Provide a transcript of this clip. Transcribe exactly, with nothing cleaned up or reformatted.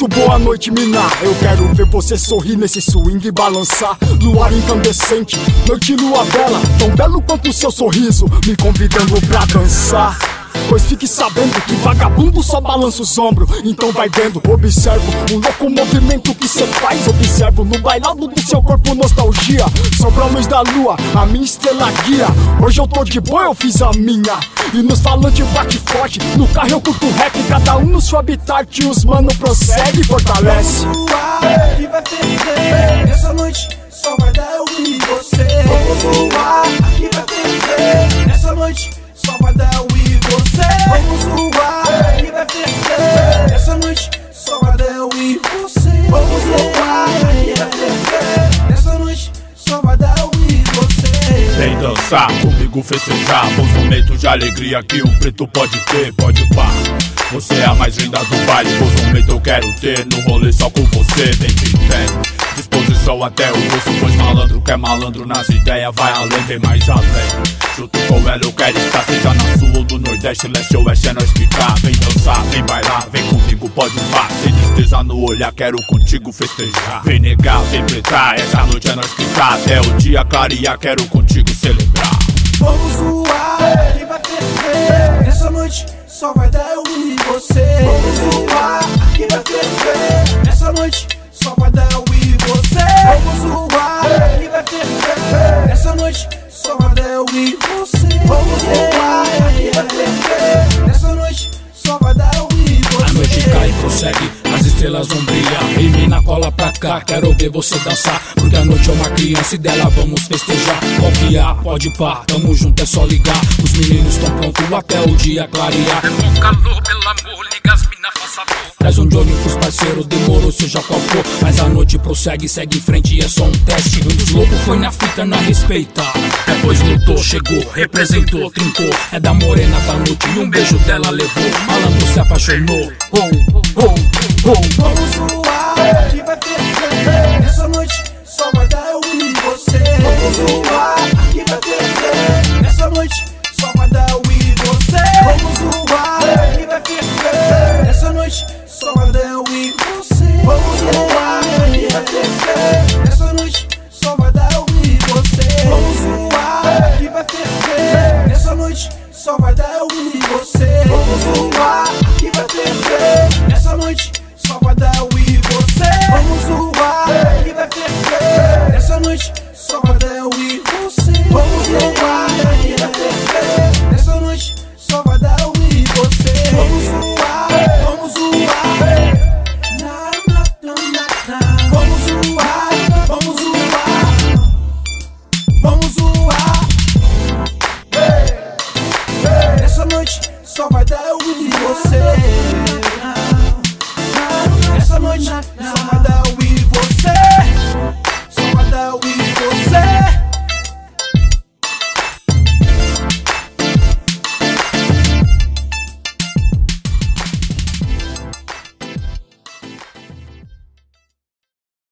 grito boa noite, mina. Eu quero ver você sorrir nesse swing e balançar. Luar incandescente, noite lua bela, tão belo quanto o seu sorriso, me convidando pra dançar. Pois fique sabendo que vagabundo só balança os ombros. Então vai vendo, observo um louco movimento que cê faz. Observo no bailado do seu corpo nostalgia. Sobre a luz da lua, a minha estrela guia. Hoje eu tô de boa, eu fiz a minha. E nos falantes bate forte, no carro eu curto rap. Cada um no seu habitat, os mano prossegue e fortalece. Vamos voar e vai ferver. Nessa noite só vai dar eu e você. Vamos voar e vai ferver. Nessa noite só vai dar eu e você. Vamos voar e vai ferver. Nessa noite só vai dar eu e você. Vamos voar e vai ferver. Nessa noite só vai dar eu e você. Vem dançar comigo, festejar bons momentos de alegria que um preto pode ter, pode pá. Você é a mais linda do baile, bons momentos eu quero ter no rolê só com você. Vem que vem, disposição até o osso, pois malandro que é malandro nas ideias vai além, bem mais além. Junto com ela eu quero estar, seja na sul ou do nordeste, leste ou oeste é nós que tá. Vem dançar, vem bailar, vem comigo, pode vá. Sem tristeza no olhar, quero contigo festejar. Vem negar, vem pretar, essa noite é nós que tá. Até o dia clarear, quero contigo celebrar. Vamos voar e vai ferver. Nessa noite só vai dar eu e você. Vamos voar e vai ferver. Nessa noite só vai dar eu e você. Vamos voar e vai ferver. Nessa noite só vai dar eu e você. Vamos voar e vai ferver. Nessa noite só vai dar eu e você. A noite cai e prossegue, as estrelas vão brilhar. E mina cola pra cá, quero ver você dançar. Porque a noite é uma criança e dela vamos festejar. Qual que há? Pode pá, tamo junto, é só ligar. Os meninos tão prontos até o dia clarear. É bom calor, pelo amor, liga as mina, faça amor. Traz um Johnny pros parceiros, demorou seja qual for. Mas a noite prossegue, segue em frente e é só um teste. Um dos loucos foi na fita, na respeita. Depois lutou, chegou, representou, trincou. É da morena da noite e um beijo dela levou. Malandro se apaixonou. Oh, oh, oh, oh. Vamos voar e vai ferver.